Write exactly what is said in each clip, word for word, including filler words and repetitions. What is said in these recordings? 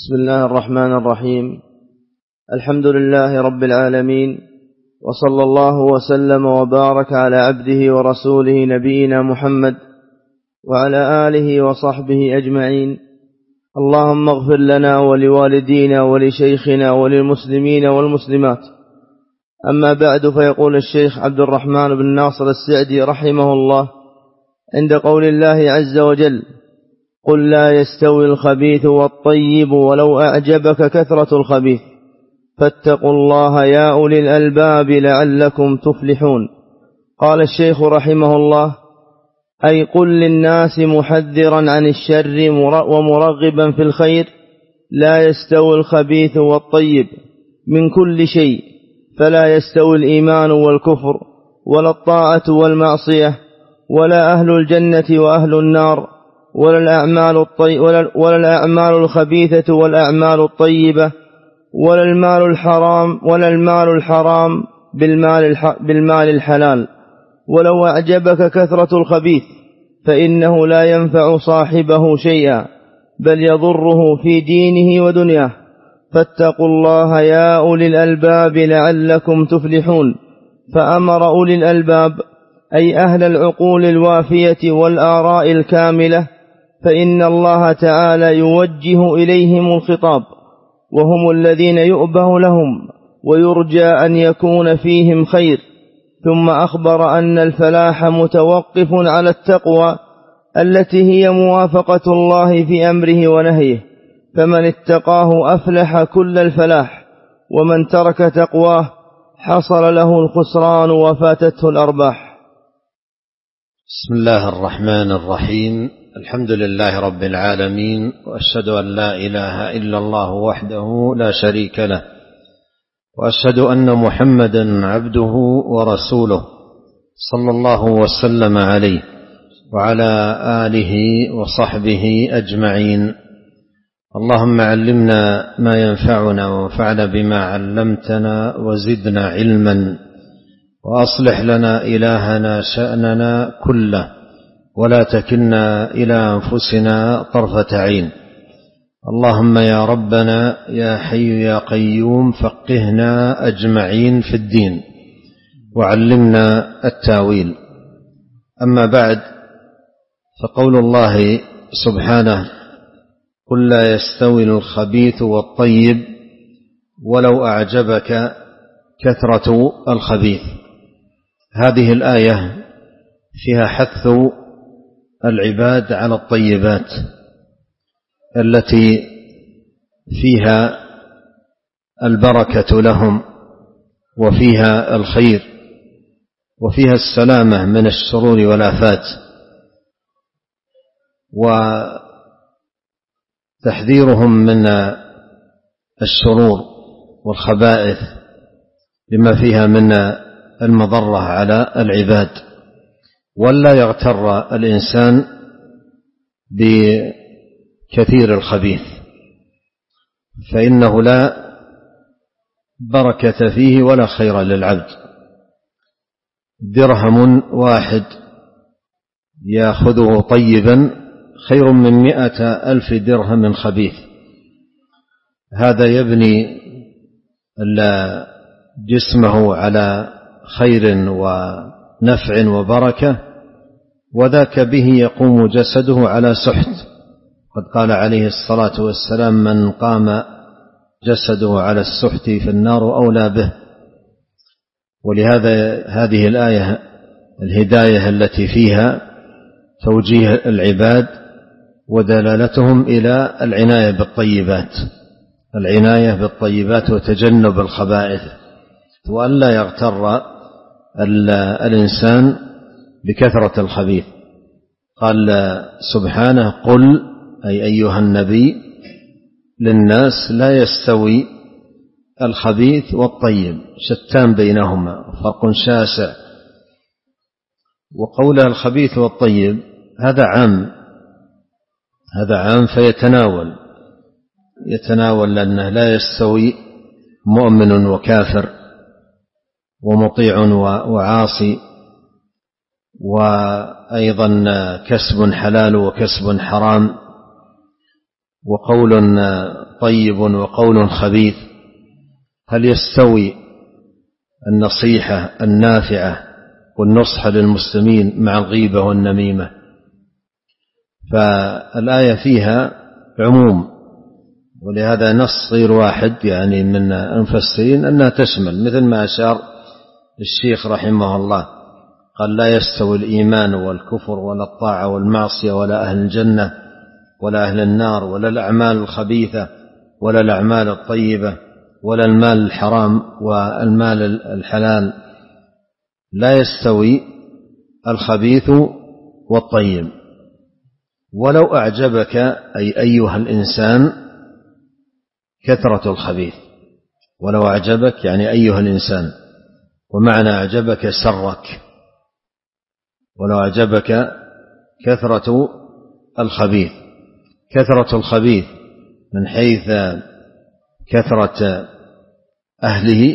بسم الله الرحمن الرحيم. الحمد لله رب العالمين، وصلى الله وسلم وبارك على عبده ورسوله نبينا محمد وعلى آله وصحبه أجمعين. اللهم اغفر لنا ولوالدينا ولشيخنا وللمسلمين والمسلمات. أما بعد، فيقول الشيخ عبد الرحمن بن ناصر السعدي رحمه الله عند قول الله عز وجل: قل لا يستوي الخبيث والطيب ولو أعجبك كثرة الخبيث فاتقوا الله يا أولي الألباب لعلكم تفلحون. قال الشيخ رحمه الله: أي قل للناس محذرا عن الشر ومرغبا في الخير: لا يستوي الخبيث والطيب من كل شيء، فلا يستوي الإيمان والكفر، ولا الطاعة والمعصية، ولا أهل الجنة وأهل النار، ولا الأعمال, الطي... ولا... ولا الأعمال الخبيثة والأعمال الطيبة، ولا المال الحرام ولا المال الحرام بالمال, الح... بالمال الحلال. ولو أعجبك كثرة الخبيث فإنه لا ينفع صاحبه شيئا، بل يضره في دينه ودنياه. فاتقوا الله يا أولي الألباب لعلكم تفلحون. فأمر أولي الألباب أي أهل العقول الوافية والآراء الكاملة، فإن الله تعالى يوجه إليهم الخطاب، وهم الذين يؤبه لهم ويرجى أن يكون فيهم خير. ثم أخبر أن الفلاح متوقف على التقوى التي هي موافقة الله في أمره ونهيه، فمن اتقاه أفلح كل الفلاح، ومن ترك تقواه حصل له الخسران وفاتته الأرباح. بسم الله الرحمن الرحيم. الحمد لله رب العالمين، وأشهد أن لا إله إلا الله وحده لا شريك له، وأشهد أن محمدا عبده ورسوله صلى الله وسلم عليه وعلى آله وصحبه أجمعين. اللهم علمنا ما ينفعنا وانفعنا بما علمتنا وزدنا علما، وأصلح لنا إلهنا شأننا كله، ولا تكلنا إلى أنفسنا طرفة عين. اللهم يا ربنا يا حي يا قيوم فقهنا أجمعين في الدين، وعلمنا التاويل. أما بعد، فقول الله سبحانه: قل لا يستوي الخبيث والطيب ولو أعجبك كثرة الخبيث. هذه الآية فيها حث العباد على الطيبات التي فيها البركة لهم، وفيها الخير، وفيها السلامة من الشرور والآفات، وتحذيرهم من الشرور والخبائث لما فيها من المضرة على العباد. ولا يغتر الإنسان بكثير الخبيث، فإنه لا بركة فيه ولا خير للعبد. درهم واحد يأخذه طيبا خير من مئة ألف درهم خبيث. هذا يبني جسمه على خير ونفع وبركة، وذاك به يقوم جسده على سحت. قد قال عليه الصلاة والسلام: من قام جسده على السحت فالنار أولى به. ولهذا هذه الآية الهداية التي فيها توجيه العباد ودلالتهم إلى العناية بالطيبات، العناية بالطيبات وتجنب الخبائث، وأن لا يغتر الإنسان بكثرة الخبيث. قال سبحانه: قل أي أيها النبي للناس لا يستوي الخبيث والطيب، شتان بينهما، فرق شاسع. وقولها الخبيث والطيب هذا عام، هذا عام فيتناول يتناول لأنه لا يستوي مؤمن وكافر، ومطيع وعاصي، وأيضا كسب حلال وكسب حرام. وقول طيب وقول خبيث، هل يستوي النصيحة النافعة والنصح للمسلمين مع الغيبة والنميمة؟ فالآية فيها عموم، ولهذا نص غير واحد يعني من المفسرين أنها تشمل، مثل ما أشار الشيخ رحمه الله قال لا يستوي الإيمان والكفر ولا الطاعة والمعصية ولا أهل الجنة ولا أهل النار ولا الأعمال الخبيثة ولا الأعمال الطيبة ولا المال الحرام والمال الحلال، لا يستوي الخبيث والطيب. ولو أعجبك أي أيها الإنسان كثرة الخبيث، ولو أعجبك يعني أيها الإنسان، ومعنى أعجبك سرك، ولو أعجبك كثرة الخبيث. كثرة الخبيث من حيث كثرة أهله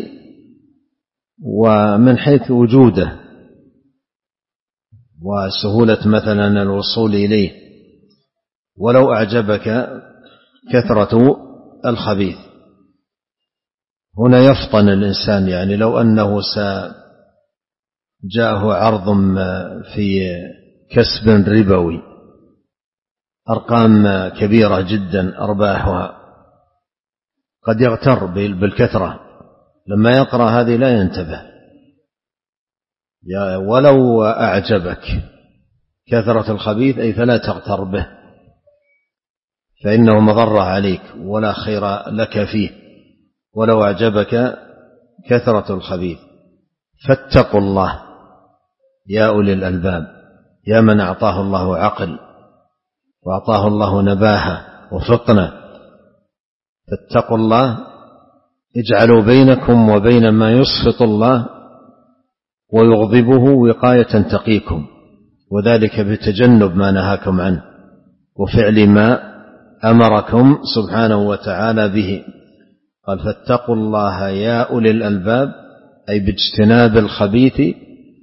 ومن حيث وجوده وسهولة مثلا الوصول إليه. ولو أعجبك كثرة الخبيث، هنا يفطن الإنسان، يعني لو أنه جاءه عرض في كسب ربوي أرقام كبيرة جدا أرباحها، قد يغتر بالكثرة، لما يقرأ هذه لا ينتبه. ولو أعجبك كثرة الخبيث أي فلا تغتر به، فإنه مضرة عليك ولا خير لك فيه. ولو أعجبك كثرة الخبيث فاتقوا الله يا أولي الألباب، يا من أعطاه الله عقل وأعطاه الله نباهة وفطنة، فاتقوا الله، اجعلوا بينكم وبين ما يسخط الله ويغضبه وقاية تقيكم، وذلك بتجنب ما نهاكم عنه وفعل ما أمركم سبحانه وتعالى به. قال فاتقوا الله يا أولي الألباب، أي باجتناب الخبيث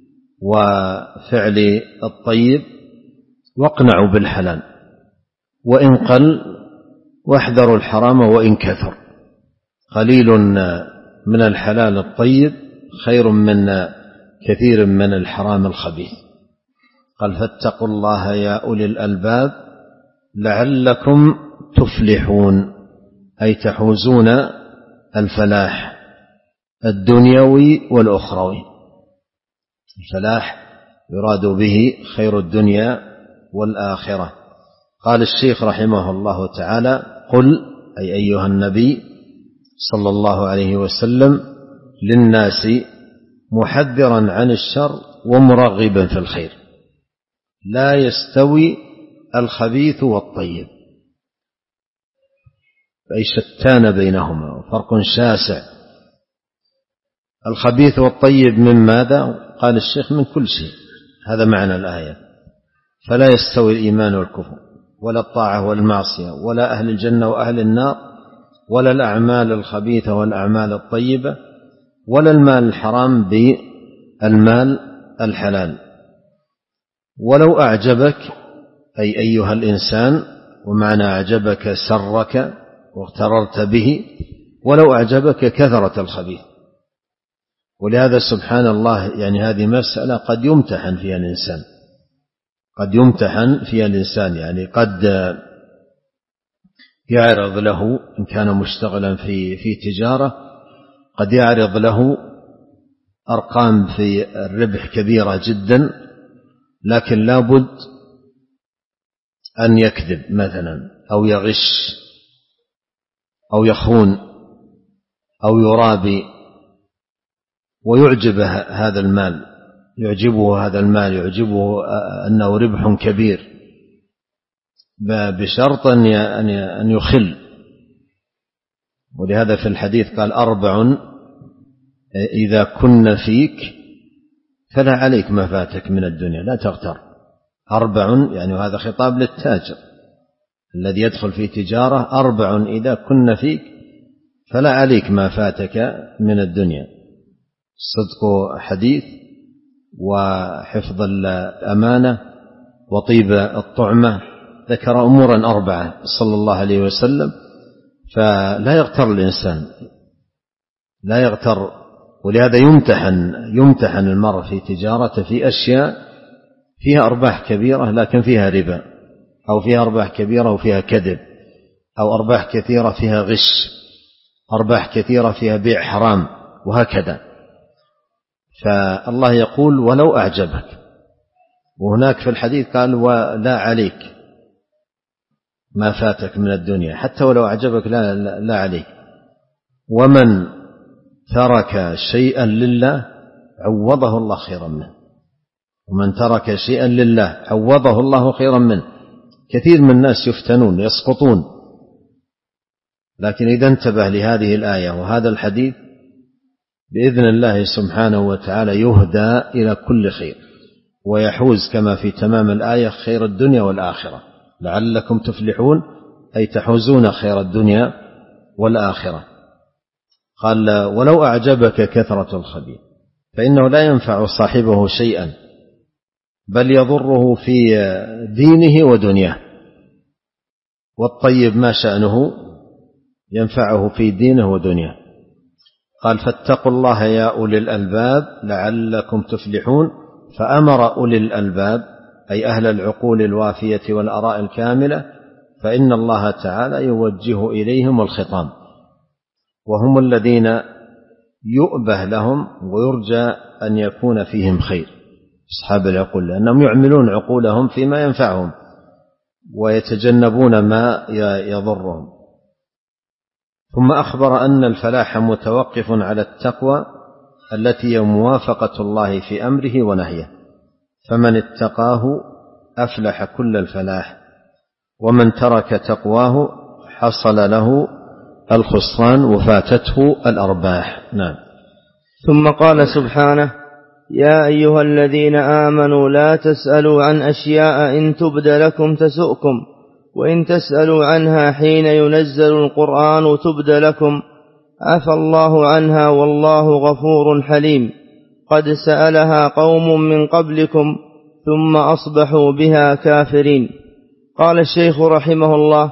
وفعل الطيب، واقنعوا بالحلال وإن قل، واحذروا الحرام وإن كثر. قليل من الحلال الطيب خير من كثير من الحرام الخبيث. قال فاتقوا الله يا أولي الألباب لعلكم تفلحون، أي تحوزون الفلاح الدنيوي والأخروي. الفلاح يراد به خير الدنيا والآخرة. قال الشيخ رحمه الله تعالى قل، أي أيها النبي صلى الله عليه وسلم، للناس محذرا عن الشر ومرغبا في الخير، لا يستوي الخبيث والطيب، أي شتان بينهما، فرق شاسع. الخبيث والطيب من ماذا؟ قال الشيخ من كل شيء، هذا معنى الآية. فلا يستوي الإيمان والكفر ولا الطاعة والمعصية ولا أهل الجنة وأهل النار ولا الأعمال الخبيثة والأعمال الطيبة ولا المال الحرام بالمال الحلال. ولو أعجبك أي أيها الإنسان، ومعنى أعجبك سرك واغتررت به، ولو أعجبك كثرة الخبيث. ولهذا سبحان الله يعني هذه مسألة قد يمتحن فيها الإنسان، قد يمتحن فيها الإنسان، يعني قد يعرض له إن كان مشتغلا في في تجارة، قد يعرض له أرقام في الربح كبيرة جدا، لكن لابد أن يكذب مثلا أو يغش أو يخون أو يرابي، ويعجبه هذا المال، يعجبه هذا المال يعجبه أنه ربح كبير، بشرط أن يخل. ولهذا في الحديث قال أربع إذا كن فيك فلا عليك ما فاتك من الدنيا، لا تغتر. أربع يعني هذا خطاب للتاجر الذي يدخل في تجارة، أربع إذا كن فيك فلا عليك ما فاتك من الدنيا: صدق حديث، وحفظ الأمانة، وطيب الطعمة. ذكر أمورا أربعة صلى الله عليه وسلم، فلا يغتر الإنسان، لا يغتر. ولهذا يمتحن يمتحن المرء في تجارته في أشياء فيها أرباح كبيرة لكن فيها ربا، أو فيها أرباح كبيرة وفيها كذب، أو أرباح كثيرة فيها غش، أرباح كثيرة فيها بيع حرام، وهكذا. فالله يقول ولو أعجبك، وهناك في الحديث قال ولا عليك ما فاتك من الدنيا، حتى ولو أعجبك لا, لا, لا عليك. ومن ترك شيئا لله عوضه الله خيرا منه، ومن ترك شيئا لله عوضه الله خيرا منه. كثير من الناس يفتنون يسقطون، لكن إذا انتبه لهذه الآية وهذا الحديث بإذن الله سبحانه وتعالى يهدى إلى كل خير، ويحوز كما في تمام الآية خير الدنيا والآخرة، لعلكم تفلحون، أي تحوزون خير الدنيا والآخرة. قال ولو أعجبك كثرة الخبيث فإنه لا ينفع صاحبه شيئا، بل يضره في دينه ودنياه. والطيب ما شأنه ينفعه في دينه ودنياه. قال فاتقوا الله يا أولي الألباب لعلكم تفلحون، فأمر أولي الألباب أي أهل العقول الوافية والآراء الكاملة، فإن الله تعالى يوجه إليهم الخطاب، وهم الذين يؤبه لهم ويرجى أن يكون فيهم خير، أصحاب العقول، لأنهم يعملون عقولهم فيما ينفعهم ويتجنبون ما يضرهم. ثم أخبر أن الفلاح متوقف على التقوى التي هي موافقة الله في أمره ونهيه، فمن اتقاه أفلح كل الفلاح، ومن ترك تقواه حصل له الخسران وفاتته الأرباح. نعم. ثم قال سبحانه يا أيها الذين آمنوا لا تسألوا عن أشياء إن تبد لكم تسؤكم، وإن تسألوا عنها حين ينزل القرآن تبد لكم عفى الله عنها والله غفور حليم، قد سألها قوم من قبلكم ثم أصبحوا بها كافرين. قال الشيخ رحمه الله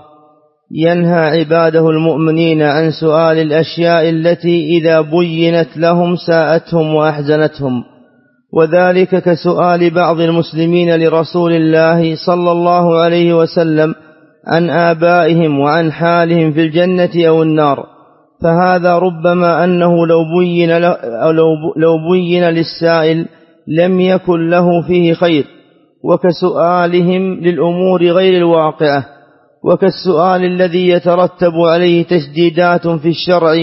ينهى عباده المؤمنين عن سؤال الأشياء التي إذا بينت لهم ساءتهم وأحزنتهم، وذلك كسؤال بعض المسلمين لرسول الله صلى الله عليه وسلم عن آبائهم وعن حالهم في الجنة أو النار، فهذا ربما أنه لو بين, لو بين للسائل لم يكن له فيه خير، وكسؤالهم للأمور غير الواقعة، وكالسؤال الذي يترتب عليه تشديدات في الشرع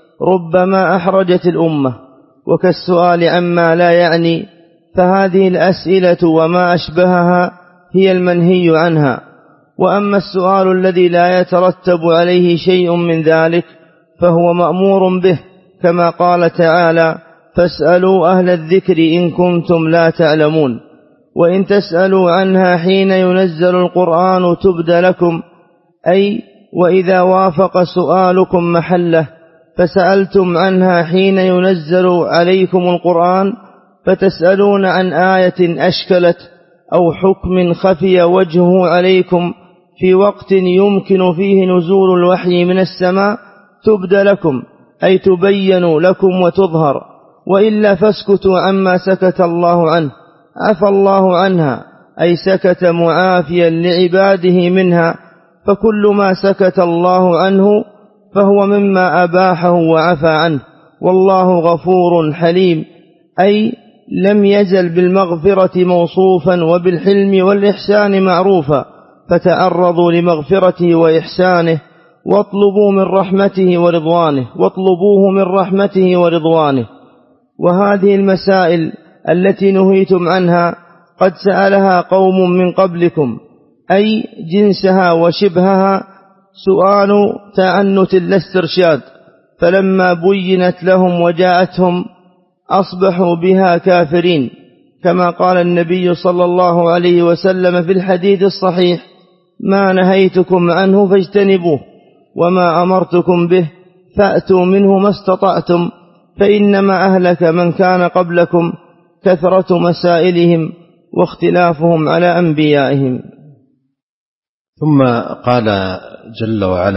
ربما أحرجت الأمة، وكالسؤال عما لا يعني، فهذه الأسئلة وما أشبهها هي المنهي عنها. وأما السؤال الذي لا يترتب عليه شيء من ذلك فهو مأمور به، كما قال تعالى فاسألوا أهل الذكر إن كنتم لا تعلمون. وإن تسألوا عنها حين ينزل القرآن تبد لكم، أي وإذا وافق سؤالكم محله فسألتم عنها حين ينزل عليكم القرآن، فتسألون عن آية أشكلت أو حكم خفي وجهه عليكم في وقت يمكن فيه نزول الوحي من السماء تبد لكم، أي تبين لكم وتظهر، وإلا فاسكتوا عما سكت الله عنه عفى الله عنها، أي سكت معافيا لعباده منها، فكل ما سكت الله عنه فهو مما أباحه وعفى عنه، والله غفور حليم، أي لم يزل بالمغفرة موصوفا وبالحلم والإحسان معروفا، فتعرضوا لمغفرته وإحسانه واطلبوا من رحمته ورضوانه واطلبوه من رحمته ورضوانه. وهذه المسائل التي نهيتم عنها قد سألها قوم من قبلكم، أي جنسها وشبهها سؤال تعنت لا استرشاد، فلما بينت لهم وجاءتهم أصبحوا بها كافرين، كما قال النبي صلى الله عليه وسلم في الحديث الصحيح ما نهيتكم عنه فاجتنبوه، وما أمرتكم به فأتوا منه ما استطعتم، فإنما أهلك من كان قبلكم كثرة مسائلهم واختلافهم على أنبيائهم. ثم قال جل وعلا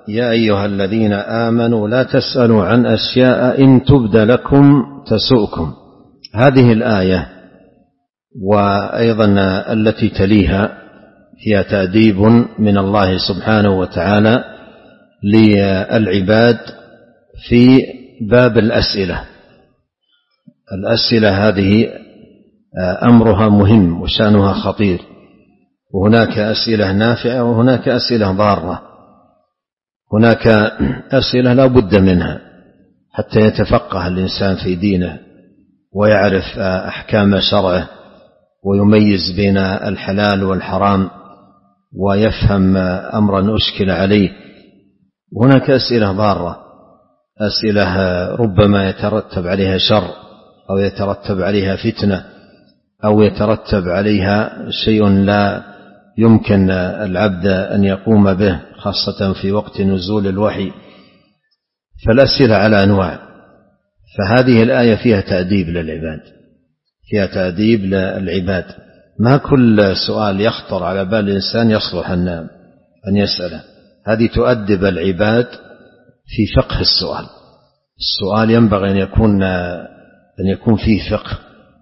يا أيها الذين آمنوا لا تسألوا عن أشياء إن تبد لكم تسؤكم. هذه الآية وأيضا التي تليها فيها تأديب من الله سبحانه وتعالى للعباد في باب الأسئلة. الأسئلة هذه أمرها مهم وشأنها خطير، وهناك أسئلة نافعة وهناك أسئلة ضارة. هناك أسئلة لا بد منها حتى يتفقه الإنسان في دينه ويعرف أحكام شرعه ويميز بين الحلال والحرام ويفهم أمرا أشكل عليه. هناك أسئلة ضارة، أسئلة ربما يترتب عليها شر أو يترتب عليها فتنة أو يترتب عليها شيء لا يمكن العبد أن يقوم به، خاصة في وقت نزول الوحي. فالأسئلة على أنواع، فهذه الآية فيها تأديب للعباد، فيها تأديب للعباد. ما كل سؤال يخطر على بال الإنسان يصلح أن يسأله. هذه تؤدب العباد في فقه السؤال. السؤال ينبغي أن يكون أن يكون فيه فقه.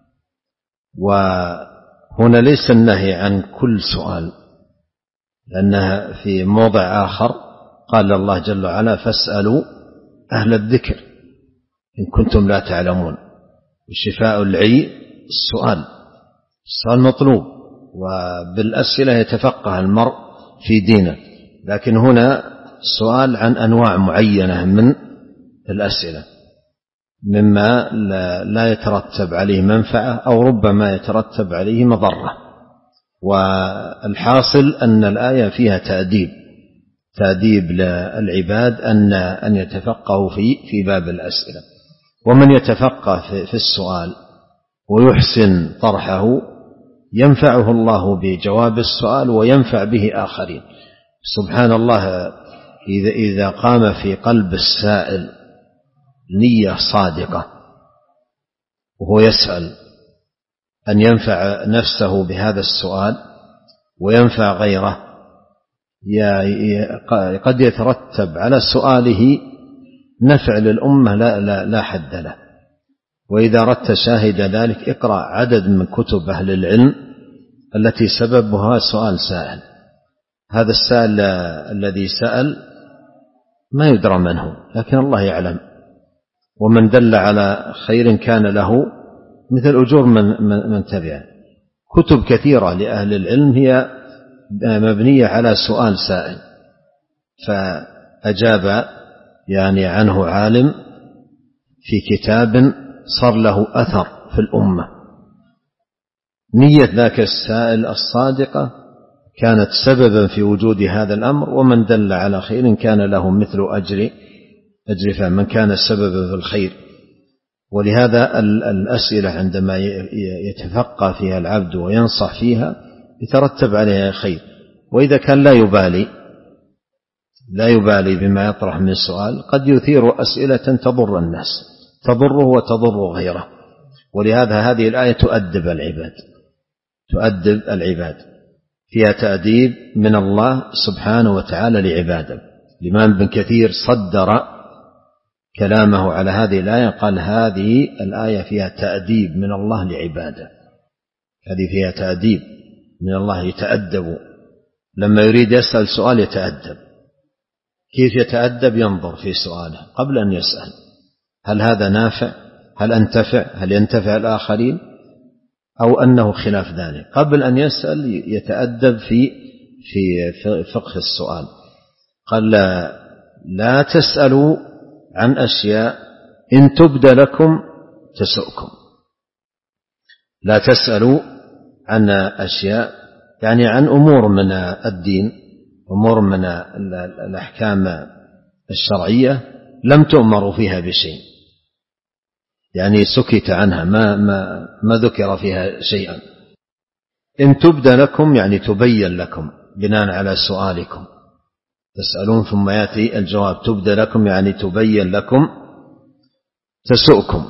وهنا ليس النهي عن كل سؤال، لأنها في موضع آخر قال الله جل وعلا فاسألوا أهل الذكر إن كنتم لا تعلمون. وشفاء العي السؤال، السؤال مطلوب، وبالأسئلة يتفقه المرء في دينه. لكن هنا سؤال عن أنواع معينة من الأسئلة، مما لا يترتب عليه منفعة أو ربما يترتب عليه مضرة. والحاصل أن الآية فيها تأديب تأديب للعباد أن أن يتفقهوا في في باب الأسئلة. ومن يتفقه في السؤال ويحسن طرحه ينفعه الله بجواب السؤال وينفع به آخرين. سبحان الله، إذا إذا قام في قلب السائل نية صادقة وهو يسأل أن ينفع نفسه بهذا السؤال وينفع غيره، قد يترتب على سؤاله نفع للأمة لا, لا, لا حد له. وإذا أردت شاهد ذلك اقرأ عدد من كتب أهل العلم التي سببها سؤال سائل. هذا السائل الذي سأل ما يدرى من هو، لكن الله يعلم. ومن دل على خير كان له مثل أجور من, من, من تبعه. كتب كثيرة لأهل العلم هي مبنية على سؤال سائل، فأجاب يعني عنه عالم في كتاب صار له أثر في الأمة. نية ذاك السائل الصادقة كانت سببا في وجود هذا الأمر، ومن دل على خير كان له مثل أجر أجر فمن كان سببا في الخير. ولهذا الأسئلة عندما يتفقه فيها العبد وينصح فيها يترتب عليها خير. وإذا كان لا يبالي لا يبالي بما يطرح من سؤال قد يثير أسئلة تضر الناس، تضره وتضر غيره. ولهذا هذه الآية تؤدب العباد تؤدب العباد فيها تأديب من الله سبحانه وتعالى لعباده. الإمام ابن كثير صدر كلامه على هذه الآية، قال هذه الآية فيها تأديب من الله لعباده. هذه فيها تأديب من الله، يتأدب لما يريد يسأل سؤال يتأدب. كيف يتأدب؟ ينظر في سؤاله قبل أن يسأل، هل هذا نافع؟ هل أنتفع؟ هل ينتفع الآخرين؟ أو أنه خلاف ذلك. قبل أن يسأل يتأدب في في فقه السؤال. قال لا, لا تسألوا عن أشياء إن تبد لكم تسؤكم. لا تسألوا عن أشياء يعني عن أمور من الدين، أمور من الأحكام الشرعية لم تؤمروا فيها بشيء، يعني سكت عنها، ما, ما, ما ذكر فيها شيئا. إن تبد لكم يعني تبين لكم بناء على سؤالكم. تسألون ثم يأتي الجواب. تبد لكم يعني تبين لكم تسؤكم.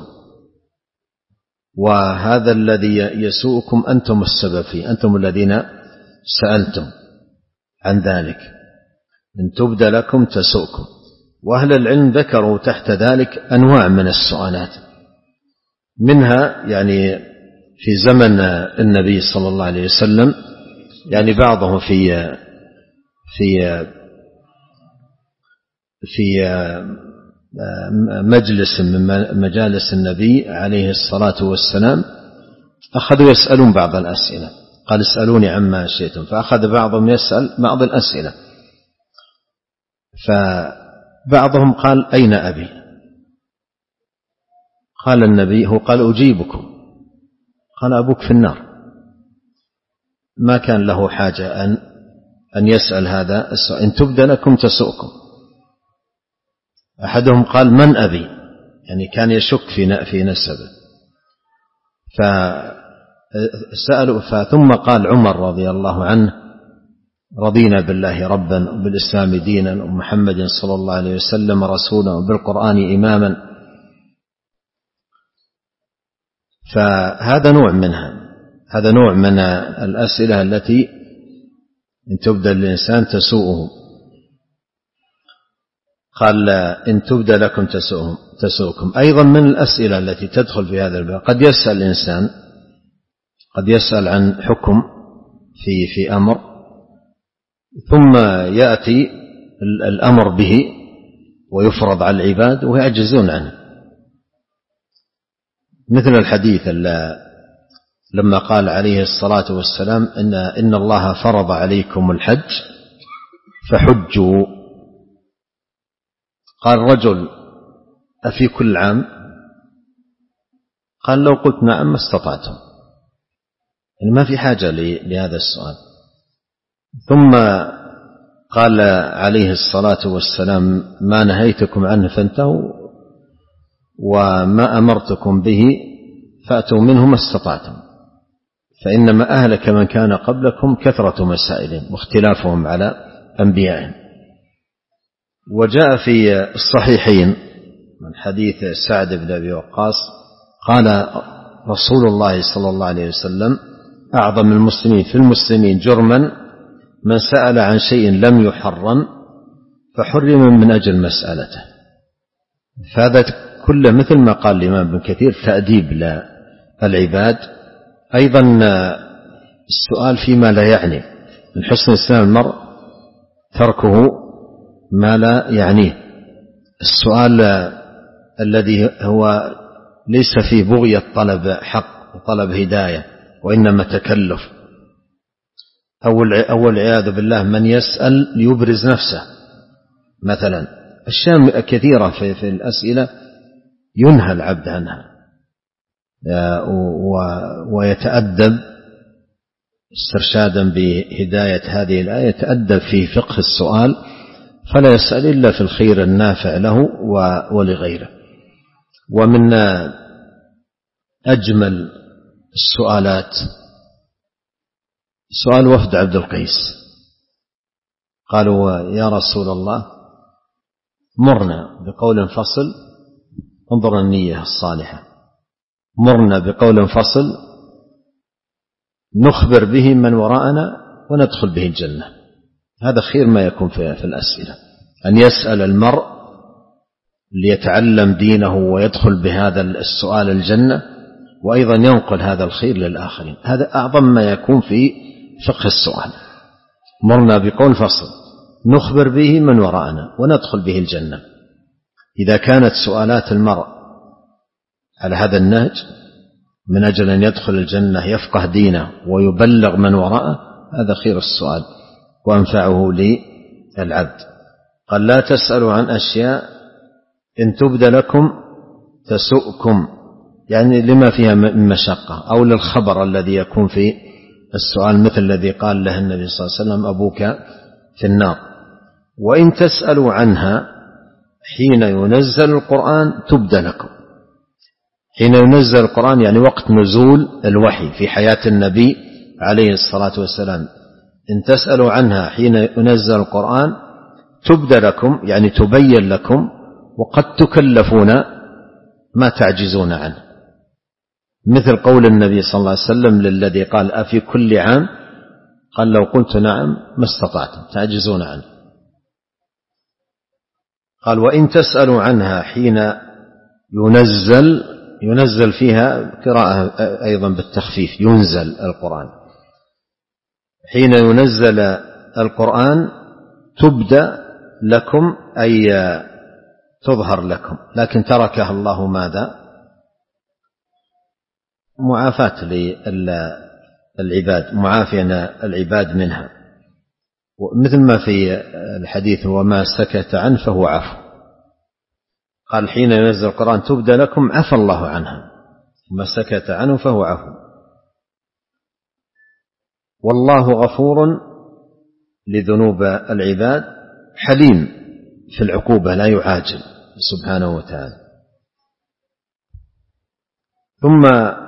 وهذا الذي يسوءكم أنتم السبب فيه، أنتم الذين سألتم عن ذلك. إن تبد لكم تسؤكم. وأهل العلم ذكروا تحت ذلك أنواع من السؤالات، منها يعني في زمن النبي صلى الله عليه وسلم، يعني بعضهم في في في مجلس من مجالس النبي عليه الصلاة والسلام أخذوا يسألون بعض الأسئلة، قال اسألوني عما شئتم، فأخذ بعضهم يسأل بعض الأسئلة، فبعضهم قال أين أبي؟ قال النبي، هو قال أجيبكم، قال أبوك في النار. ما كان له حاجة أن أن يسأل هذا السؤال، إن تبد لكم تسؤكم. أحدهم قال من أبي؟ يعني كان يشك في في نسبه، فسألوا، فثم قال عمر رضي الله عنه رضينا بالله ربا وبالإسلام دينا ومحمد صلى الله عليه وسلم رسولا وبالقرآن إماما. فهذا نوع منها، هذا نوع من الأسئلة التي إن تبدأ الإنسان تسوءه. قال إن تبدأ لكم تسوءكم. أيضا من الأسئلة التي تدخل في هذا الباب، قد يسأل الإنسان، قد يسأل عن حكم في في أمر، ثم يأتي الأمر به ويفرض على العباد ويعجزون عنه، مثل الحديث لما قال عليه الصلاة والسلام إن, إن الله فرض عليكم الحج فحجوا. قال رجل أفي كل عام؟ قال لو قلت نعم ما استطعتم، يعني ما في حاجة لهذا السؤال. ثم قال عليه الصلاة والسلام ما نهيتكم عنه فانتهوا وما أمرتكم به فأتوا منه ما استطعتم، فإنما أهلك من كان قبلكم كثرة مسائلهم واختلافهم على أنبيائهم. وجاء في الصحيحين من حديث سعد بن أبي وقاص قال رسول الله صلى الله عليه وسلم أعظم المسلمين في المسلمين جرما من سأل عن شيء لم يحرم فحرم من أجل مسألته. فهذا كله مثل ما قال الإمام ابن كثير تأديب للعباد. أيضا السؤال فيما لا يعني، من حسن إسلام المرء تركه ما لا يعنيه. السؤال الذي هو ليس فيه بغية طلب حق وطلب هداية وإنما تكلف، أو العياذ بالله من يسأل ليبرز نفسه مثلا. أشياء كثيرة في, في الأسئلة ينهى العبد عنها ويتأدب استرشادا بهداية هذه الآية، يتأدب في فقه السؤال فلا يسأل إلا في الخير النافع له ولغيره. ومن أجمل السؤالات سؤال وفد عبد القيس، قالوا يا رسول الله مرنا بقول فصل، انظر النية الصالحة، مرنا بقول فصل نخبر به من وراءنا وندخل به الجنة. هذا خير ما يكون في الأسئلة، أن يسأل المرء ليتعلم دينه ويدخل بهذا السؤال الجنة، وأيضا ينقل هذا الخير للآخرين. هذا أعظم ما يكون في فقه السؤال. مرنا بقول فصل نخبر به من وراءنا وندخل به الجنة. إذا كانت سؤالات المرء على هذا النهج من أجل أن يدخل الجنة يفقه دينه ويبلغ من وراءه، هذا خير السؤال وأنفعه للعبد. قال لا تسألوا عن أشياء إن تبد لكم تسؤكم، يعني لما فيها من مشقة، أو للخبر الذي يكون في السؤال مثل الذي قال له النبي صلى الله عليه وسلم أبوك في النار. وإن تسألوا عنها حين ينزل القرآن تبد لكم. حين ينزل القرآن يعني وقت نزول الوحي في حياة النبي عليه الصلاة والسلام. إن تسألوا عنها حين ينزل القرآن تبد لكم يعني تبين لكم، وقد تكلفون ما تعجزون عنه، مثل قول النبي صلى الله عليه وسلم للذي قال أفي كل عام؟ قال لو قلت نعم ما استطعتم، تعجزون عنه. قال وإن تسألوا عنها حين ينزل، ينزل فيها قراءة أيضا بالتخفيف، ينزل القرآن، حين ينزل القرآن تبدأ لكم أي تظهر لكم، لكن تركها الله ماذا؟ معافاة للعباد، معافينا العباد منها، مثل ما في الحديث وما سكت عنه فهو عفو. قال حين ينزل القرآن تبدأ لكم عفى الله عنها، ما سكت عنه فهو عفو. والله غفور لذنوب العباد حليم في العقوبة، لا يعاجل سبحانه وتعالى. ثم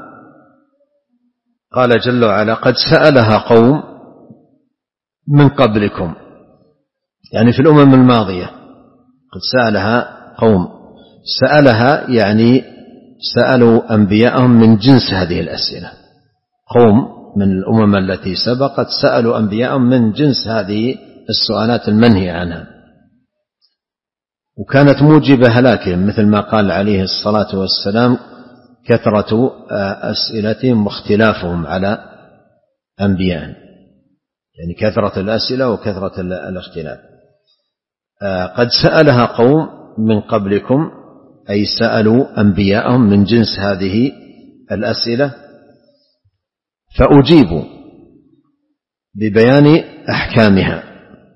قال جل وعلا قد سألها قوم من قبلكم، يعني في الأمم الماضية قد سألها قوم، سألها يعني سألوا أنبياءهم من جنس هذه الأسئلة، قوم من الأمم التي سبقت سألوا أنبياءهم من جنس هذه السؤالات المنهي عنها، وكانت موجبة هلاكهم، مثل ما قال عليه الصلاة والسلام كثرة أسئلتهم واختلافهم على أنبيائهم، يعني كثرة الأسئلة وكثرة الاختلاف. قد سألها قوم من قبلكم أي سألوا أنبياءهم من جنس هذه الأسئلة فأجيبوا ببيان أحكامها،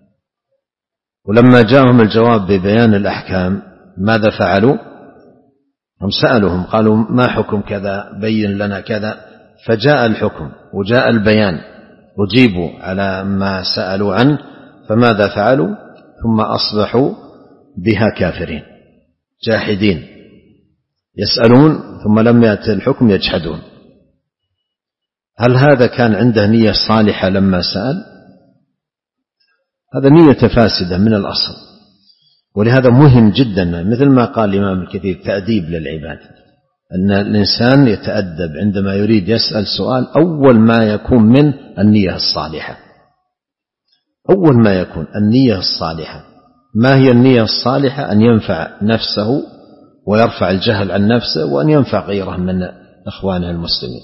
ولما جاءهم الجواب ببيان الأحكام ماذا فعلوا؟ هم سألوهم قالوا ما حكم كذا، بين لنا كذا، فجاء الحكم وجاء البيان، أجيبوا على ما سألوا عنه، فماذا فعلوا؟ ثم أصبحوا بها كافرين جاحدين، يسألون ثم لم يأتي الحكم يجحدون. هل هذا كان عنده نية صالحة لما سأل؟ هذا نية فاسدة من الأصل، ولهذا مهم جدا مثل ما قال الإمام الكثير تأديب للعباد، أن الإنسان يتأدب عندما يريد يسأل سؤال، أول ما يكون من النية الصالحة، أول ما يكون النية الصالحة. ما هي النية الصالحة؟ أن ينفع نفسه ويرفع الجهل عن نفسه، وأن ينفع غيره من إخوانه المسلمين.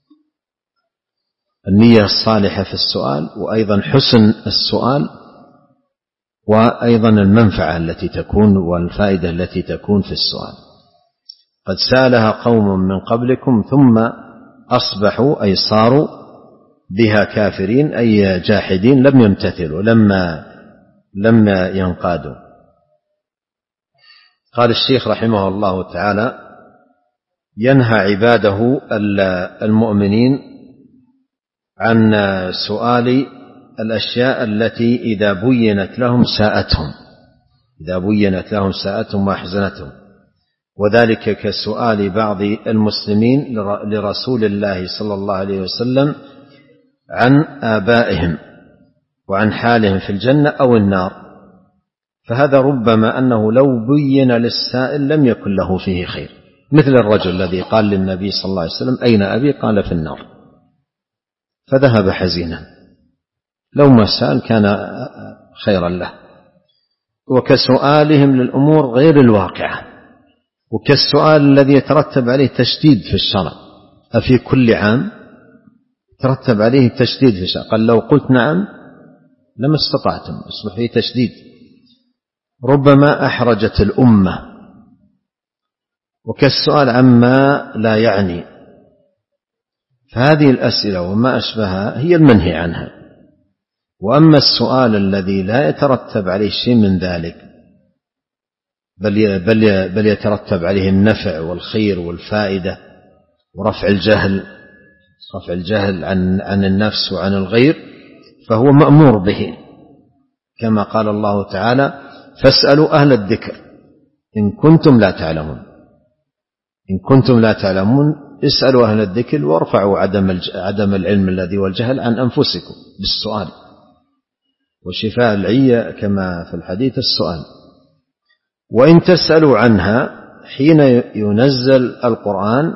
النية الصالحة في السؤال، وأيضا حسن السؤال، وأيضا المنفعة التي تكون والفائدة التي تكون في السؤال. قد سألها قوم من قبلكم ثم أصبحوا أي صاروا بها كافرين أي جاحدين، لم يمتثلوا لما لم ينقادوا. قال الشيخ رحمه الله تعالى ينهى عباده المؤمنين عن سؤال الأشياء التي إذا بينت لهم ساءتهم، إذا بينت لهم ساءتهم وأحزنتهم، وذلك كسؤال بعض المسلمين لرسول الله صلى الله عليه وسلم عن آبائهم وعن حالهم في الجنة أو النار، فهذا ربما أنه لو بين للسائل لم يكن له فيه خير، مثل الرجل الذي قال للنبي صلى الله عليه وسلم أين أبي؟ قال في النار، فذهب حزينا، لو ما سأل كان خيرا له. وكسؤالهم للأمور غير الواقعة، وكالسؤال الذي يترتب عليه تشديد في الشرع، أفي كل عام ترتب عليه تشديد في الشرع، قال لو قلت نعم لما استطعتم، أصبح فيه تشديد، ربما أحرجت الأمة. وكالسؤال عما لا يعني، فهذه الأسئلة وما أشبهها هي المنهي عنها. وأما السؤال الذي لا يترتب عليه شيء من ذلك، بل بل بل يترتب عليه النفع والخير والفائدة ورفع الجهل، رفع الجهل عن عن النفس وعن الغير، فهو مأمور به، كما قال الله تعالى فاسألوا أهل الذكر إن كنتم لا تعلمون، إن كنتم لا تعلمون اسألوا أهل الذكر وارفعوا عدم عدم العلم الذي والجهل عن أنفسكم بالسؤال، وشفاء العية كما في الحديث السؤال. وإن تسألوا عنها حين ينزل القرآن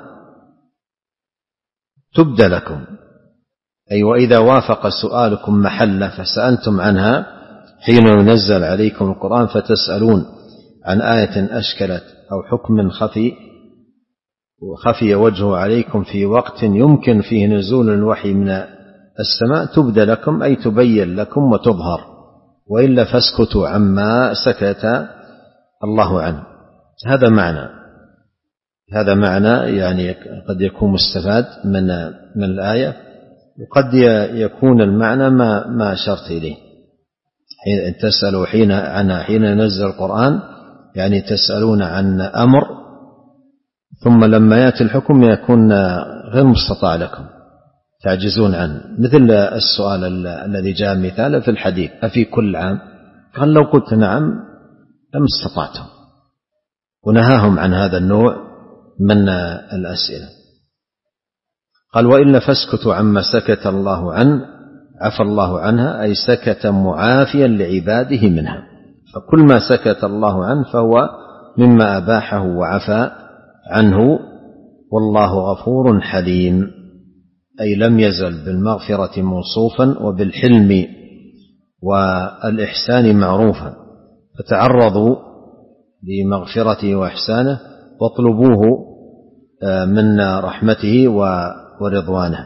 تبدى لكم، أي وإذا وافق سؤالكم محله فسألتم عنها حين ينزل عليكم القرآن فتسألون عن آية أشكلت أو حكم خفي وخفي وجهه عليكم في وقت يمكن فيه نزول الوحي من السماء تبدى لكم أي تبين لكم وتظهر، وإلا فاسكتوا عما سكت الله عنه. هذا معنى هذا معنى يعني قد يكون مستفاد من من الآية، وقد يكون المعنى ما ما أشرت إليه. حين تسألوا حين عنها حين ينزل القرآن، يعني تسألون عن أمر ثم لما يأتي الحكم يكون غير مستطاع لكم، تعجزون عنه، مثل السؤال الذي جاء مثاله في الحديث: أفي كل عام؟ قال: لو قلت نعم لم استطعتم، ونهاهم عن هذا النوع من الأسئلة. قال: وإلا فاسكتوا عما سكت الله عنه عفى الله عنها، أي سكت معافيا لعباده منها، فكل ما سكت الله عنه فهو مما أباحه وعفى عنه، والله غفور حليم، أي لم يزل بالمغفرة موصوفا وبالحلم والإحسان معروفا، فتعرضوا لمغفرته وإحسانه واطلبوه من رحمته ورضوانه.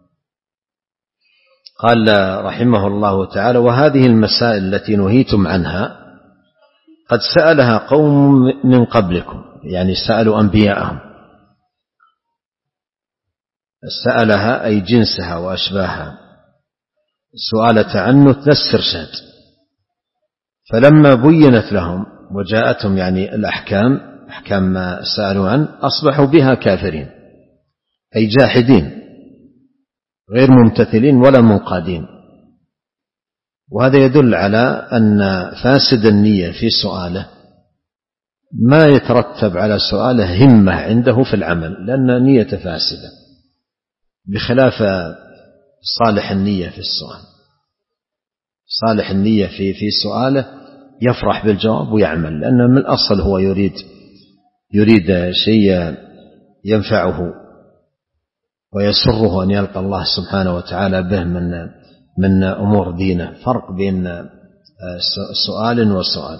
قال رحمه الله تعالى: وهذه المسائل التي نهيتم عنها قد سألها قوم من قبلكم، يعني سألوا أنبياءهم، سألها أي جنسها وأشباهها، سؤال تعنت لا استرشاد، فلما بينت لهم وجاءتهم يعني الأحكام أحكام ما سألوا عنه أصبحوا بها كافرين، أي جاحدين غير ممتثلين ولا منقادين. وهذا يدل على أن فاسد النية في سؤاله ما يترتب على سؤاله همة عنده في العمل، لأن نية فاسدة، بخلاف صالح النية في السؤال. صالح النية في في سؤاله يفرح بالجواب ويعمل، لأن من الأصل هو يريد يريد شيء ينفعه ويسره أن يلقى الله سبحانه وتعالى به من من أمور دينه. فرق بين سؤال وسؤال.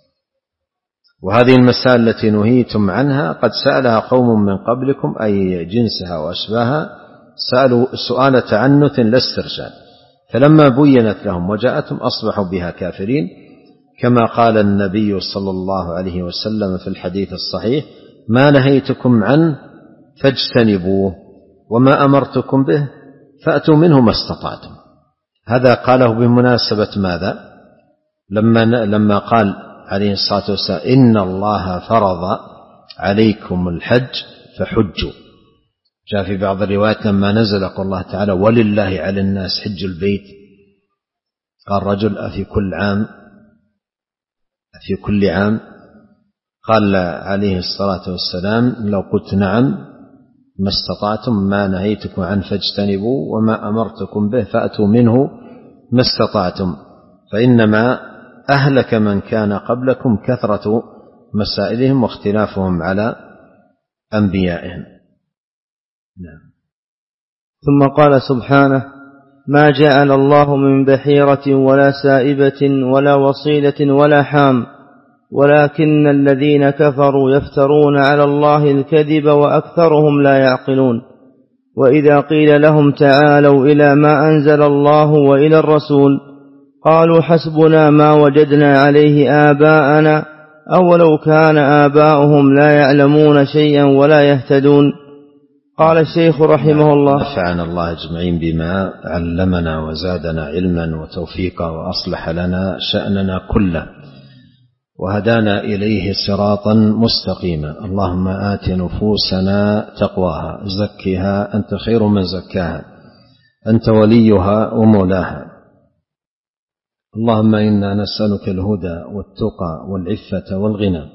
وهذه المسائل التي نهيتم عنها قد سألها قوم من قبلكم، أي جنسها وأشباهها، سألوا سؤال تعنت لا استرشاد، فلما بينت لهم وجاءتهم أصبحوا بها كافرين، كما قال النبي صلى الله عليه وسلم في الحديث الصحيح: ما نهيتكم عنه فاجتنبوه، وما أمرتكم به فأتوا منه ما استطعتم. هذا قاله بمناسبة ماذا؟ لما لما قال عليه الصلاة والسلام: إن الله فرض عليكم الحج فحجوا. جاء في بعض الروايات لما نزل قول الله تعالى: ولله على الناس حج البيت، قال رجل: أفي كل عام؟ أفي كل عام؟ قال عليه الصلاة والسلام: لو قلت نعم ما استطعتم، ما نهيتكم عنه فاجتنبوا، وما أمرتكم به فأتوا منه ما استطعتم، فإنما أهلك من كان قبلكم كثرة مسائلهم واختلافهم على أنبيائهم. نعم. ثم قال سبحانه: ما جعل الله من بحيرة ولا سائبة ولا وصيلة ولا حام، ولكن الذين كفروا يفترون على الله الكذب وأكثرهم لا يعقلون. وإذا قيل لهم تعالوا إلى ما أنزل الله وإلى الرسول قالوا حسبنا ما وجدنا عليه آباءنا، أولو كان آباؤهم لا يعلمون شيئا ولا يهتدون. قال الشيخ رحمه الله: نفعنا الله أجمعين بما علمنا وزادنا علما وتوفيقا، وأصلح لنا شأننا كله، وهدانا إليه صراطا مستقيما. اللهم آت نفوسنا تقواها، زكها أنت خير من زكاها، أنت وليها ومولاها. اللهم إنا نسألك الهدى والتقى والعفة والغنى.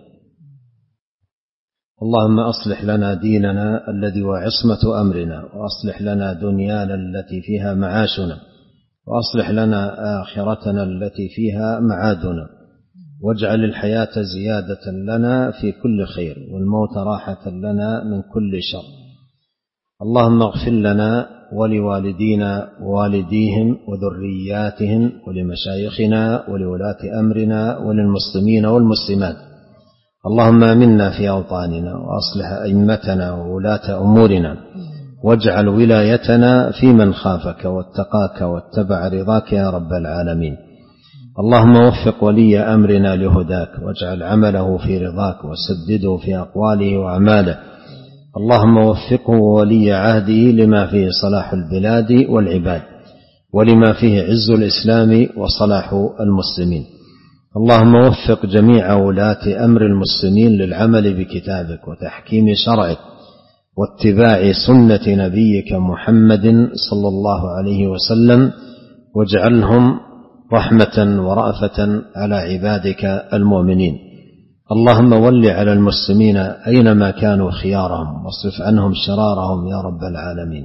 اللهم أصلح لنا ديننا الذي هو عصمة أمرنا، وأصلح لنا دنيانا التي فيها معاشنا، وأصلح لنا آخرتنا التي فيها معادنا، واجعل الحياة زيادة لنا في كل خير، والموت راحة لنا من كل شر. اللهم اغفر لنا ولوالدينا ووالديهم وذرياتهم ولمشايخنا ولولاة أمرنا وللمسلمين والمسلمات اللهم آمنا في أوطاننا وأصلح أئمتنا وولاة أمورنا واجعل ولايتنا في من خافك واتقاك واتبع رضاك يا رب العالمين. اللهم وفق ولي أمرنا لهداك واجعل عمله في رضاك وسدده في أقواله وأعماله. اللهم وفقه وولي عهده لما فيه صلاح البلاد والعباد ولما فيه عز الإسلام وصلاح المسلمين. اللهم وفق جميع ولاة أمر المسلمين للعمل بكتابك وتحكيم شرعك واتباع سنة نبيك محمد صلى الله عليه وسلم، واجعلهم رحمة ورأفة على عبادك المؤمنين. اللهم ول على المسلمين أينما كانوا خيارهم واصرف عنهم شرارهم يا رب العالمين.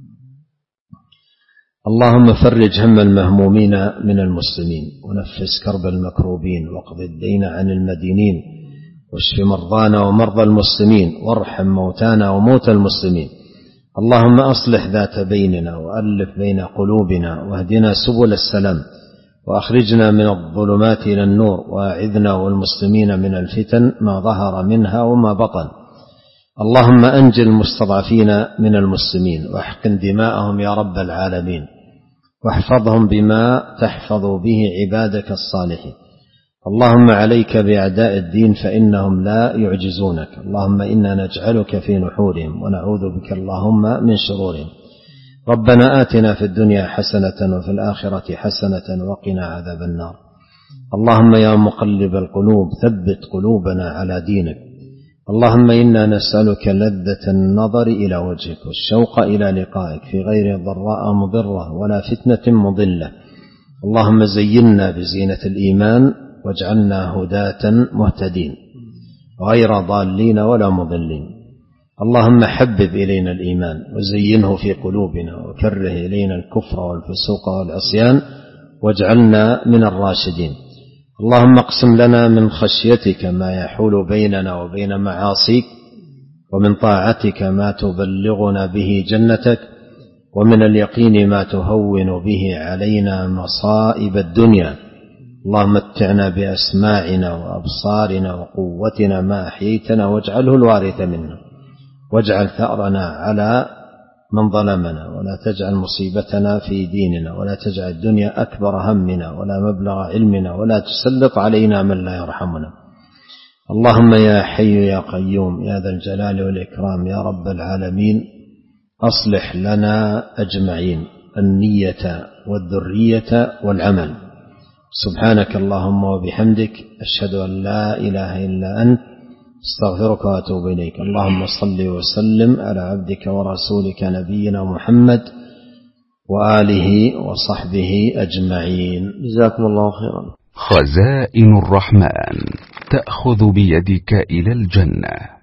اللهم فرج هم المهمومين من المسلمين ونفس كرب المكروبين واقض الدين عن المدينين واشف مرضانا ومرضى المسلمين وارحم موتانا وموتى المسلمين. اللهم أصلح ذات بيننا وألف بين قلوبنا واهدنا سبل السلام وأخرجنا من الظلمات إلى النور وأعذنا والمسلمين من الفتن ما ظهر منها وما بطن. اللهم أنجِ المستضعفين من المسلمين واحقن دماءهم يا رب العالمين واحفظهم بما تحفظ به عبادك الصالحين. اللهم عليك بأعداء الدين فإنهم لا يعجزونك. اللهم إنا نجعلك في نحورهم ونعوذ بك اللهم من شرورهم. ربنا آتنا في الدنيا حسنة وفي الآخرة حسنة وقنا عذاب النار. اللهم يا مقلب القلوب ثبت قلوبنا على دينك. اللهم إنا نسألك لذة النظر إلى وجهك والشوق إلى لقائك في غير ضراء مضرة ولا فتنة مضلة. اللهم زينا بزينة الإيمان واجعلنا هداة مهتدين غير ضالين ولا مضلين. اللهم حبب إلينا الإيمان وزينه في قلوبنا وكره إلينا الكفر والفسوق والعصيان واجعلنا من الراشدين. اللهم اقسم لنا من خشيتك ما يحول بيننا وبين معاصيك ومن طاعتك ما تبلغنا به جنتك ومن اليقين ما تهون به علينا مصائب الدنيا. اللهم متعنا بأسماعنا وأبصارنا وقوتنا ما أحييتنا واجعله الوارث منا واجعل ثأرنا على من ظلمنا ولا تجعل مصيبتنا في ديننا ولا تجعل الدنيا أكبر همنا ولا مبلغ علمنا ولا تسلط علينا من لا يرحمنا. اللهم يا حي يا قيوم يا ذا الجلال والإكرام يا رب العالمين أصلح لنا أجمعين النية والذرية والعمل. سبحانك اللهم وبحمدك أشهد أن لا إله إلا أنت استغفرك وأتوب إليك. اللهم صل وسلم على عبدك ورسولك نبينا محمد وآله وصحبه أجمعين. جزاكم الله خيرا. خزائن الرحمن تأخذ بيدك إلى الجنة.